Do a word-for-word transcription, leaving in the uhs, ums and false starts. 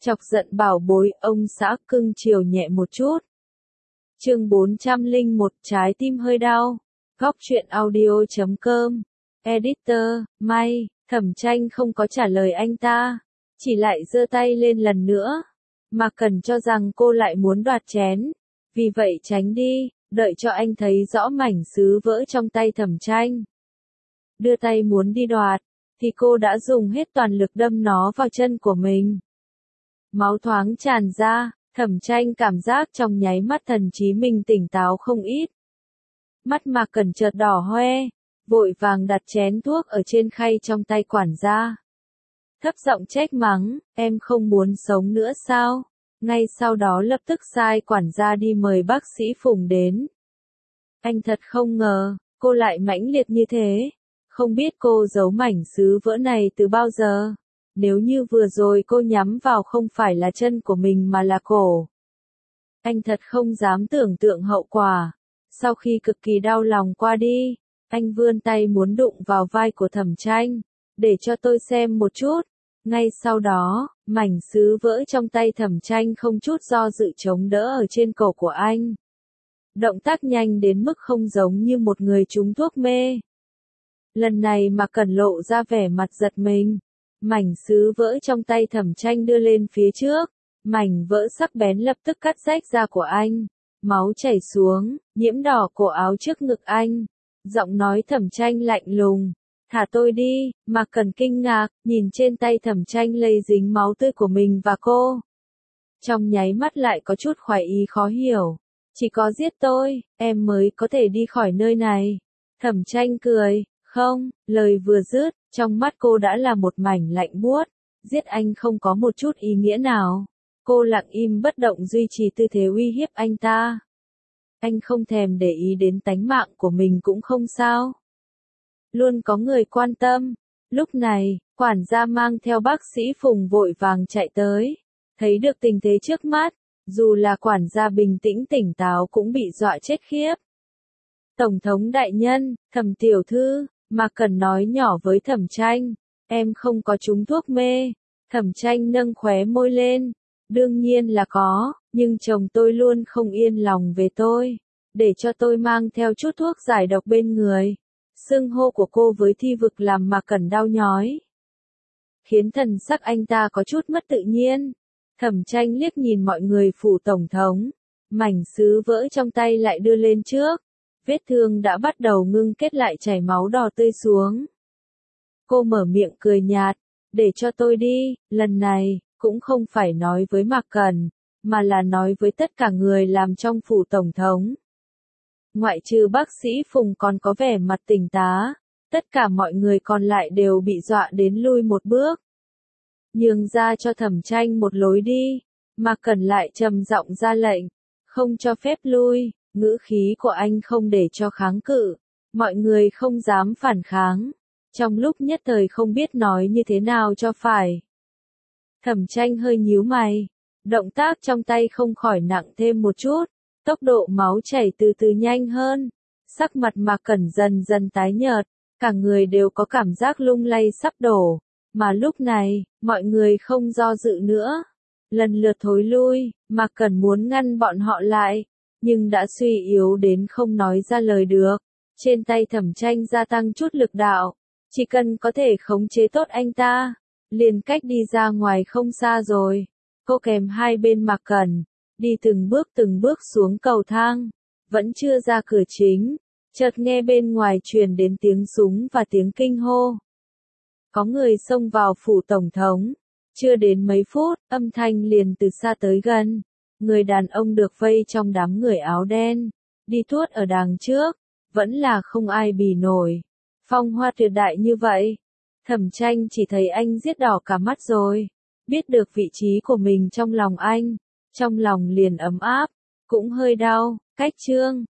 Chọc giận bảo bối, ông xã cưng chiều nhẹ một chút. Chương bốn trăm lẻ một, trái tim hơi đau. Góc truyện audio chấm com. Editor, May, Thẩm Tranh không có trả lời anh ta, chỉ lại giơ tay lên lần nữa. Mà Cần cho rằng cô lại muốn đoạt chén, vì vậy tránh đi, đợi cho anh thấy rõ mảnh sứ vỡ trong tay Thẩm Tranh. Đưa tay muốn đi đoạt, thì cô đã dùng hết toàn lực đâm nó vào chân của mình. Máu thoáng tràn ra, Thẩm Tranh cảm giác trong nháy mắt thần trí mình tỉnh táo không ít. Mắt Mạc Cẩn chợt đỏ hoe, vội vàng đặt chén thuốc ở trên khay trong tay quản gia. Thấp giọng trách mắng, em không muốn sống nữa sao? Ngay sau đó lập tức sai quản gia đi mời bác sĩ Phùng đến. Anh thật không ngờ, cô lại mãnh liệt như thế. Không biết cô giấu mảnh sứ vỡ này từ bao giờ. Nếu như vừa rồi cô nhắm vào không phải là chân của mình mà là cổ. Anh thật không dám tưởng tượng hậu quả. Sau khi cực kỳ đau lòng qua đi, anh vươn tay muốn đụng vào vai của Thẩm Tranh, để cho tôi xem một chút. Ngay sau đó, mảnh sứ vỡ trong tay Thẩm Tranh không chút do dự chống đỡ ở trên cổ của anh. Động tác nhanh đến mức không giống như một người trúng thuốc mê. Lần này mà Cần lộ ra vẻ mặt giật mình. Mảnh sứ vỡ trong tay Thẩm Tranh đưa lên phía trước, mảnh vỡ sắc bén lập tức cắt rách da của anh, máu chảy xuống, nhiễm đỏ cổ áo trước ngực anh. Giọng nói Thẩm Tranh lạnh lùng, thả tôi đi. Mà Cần kinh ngạc, nhìn trên tay Thẩm Tranh lây dính máu tươi của mình và cô. Trong nháy mắt lại có chút khoái ý khó hiểu, chỉ có giết tôi, em mới có thể đi khỏi nơi này. Thẩm Tranh cười, không, lời vừa dứt, trong mắt cô đã là một mảnh lạnh buốt, giết anh không có một chút ý nghĩa nào. Cô lặng im bất động duy trì tư thế uy hiếp anh ta. Anh không thèm để ý đến tánh mạng của mình cũng không sao. Luôn có người quan tâm. Lúc này, quản gia mang theo bác sĩ Phùng vội vàng chạy tới. Thấy được tình thế trước mắt, dù là quản gia bình tĩnh tỉnh táo cũng bị dọa chết khiếp. Tổng thống đại nhân, Thẩm tiểu thư, Mạc Cẩn nói nhỏ với Thẩm Tranh, em không có trúng thuốc mê. Thẩm Tranh nâng khóe môi lên, đương nhiên là có, nhưng chồng tôi luôn không yên lòng về tôi, để cho tôi mang theo chút thuốc giải độc bên người. Xưng hô của cô với thi vực làm Mạc Cẩn đau nhói, khiến thần sắc anh ta có chút mất tự nhiên. Thẩm Tranh liếc nhìn mọi người phủ tổng thống, mảnh sứ vỡ trong tay lại đưa lên trước. Vết thương đã bắt đầu ngưng kết lại chảy máu đỏ tươi xuống. Cô mở miệng cười nhạt, để cho tôi đi, lần này, cũng không phải nói với Mạc Cẩn, mà là nói với tất cả người làm trong phủ tổng thống. Ngoại trừ bác sĩ Phùng còn có vẻ mặt tỉnh tá, tất cả mọi người còn lại đều bị dọa đến lui một bước. Nhường ra cho Thẩm Tranh một lối đi, Mạc Cẩn lại trầm giọng ra lệnh, không cho phép lui. Ngữ khí của anh không để cho kháng cự, mọi người không dám phản kháng, trong lúc nhất thời không biết nói như thế nào cho phải. Thẩm Tranh hơi nhíu mày, động tác trong tay không khỏi nặng thêm một chút, tốc độ máu chảy từ từ nhanh hơn, sắc mặt Mạc Cẩn dần dần tái nhợt, cả người đều có cảm giác lung lay sắp đổ, mà lúc này, mọi người không do dự nữa, lần lượt thối lui. Mạc Cẩn muốn ngăn bọn họ lại, nhưng đã suy yếu đến không nói ra lời được. Trên tay Thẩm Tranh gia tăng chút lực đạo, chỉ cần có thể khống chế tốt anh ta, liền cách đi ra ngoài không xa rồi. Cô kèm hai bên Mạc Cẩn, đi từng bước từng bước xuống cầu thang, vẫn chưa ra cửa chính, chợt nghe bên ngoài truyền đến tiếng súng và tiếng kinh hô. Có người xông vào phủ tổng thống, chưa đến mấy phút, âm thanh liền từ xa tới gần. Người đàn ông được vây trong đám người áo đen, đi tuốt ở đằng trước, vẫn là không ai bì nổi. Phong hoa tuyệt đại như vậy, Thẩm Tranh chỉ thấy anh giết đỏ cả mắt rồi, biết được vị trí của mình trong lòng anh, trong lòng liền ấm áp, cũng hơi đau. Cách chương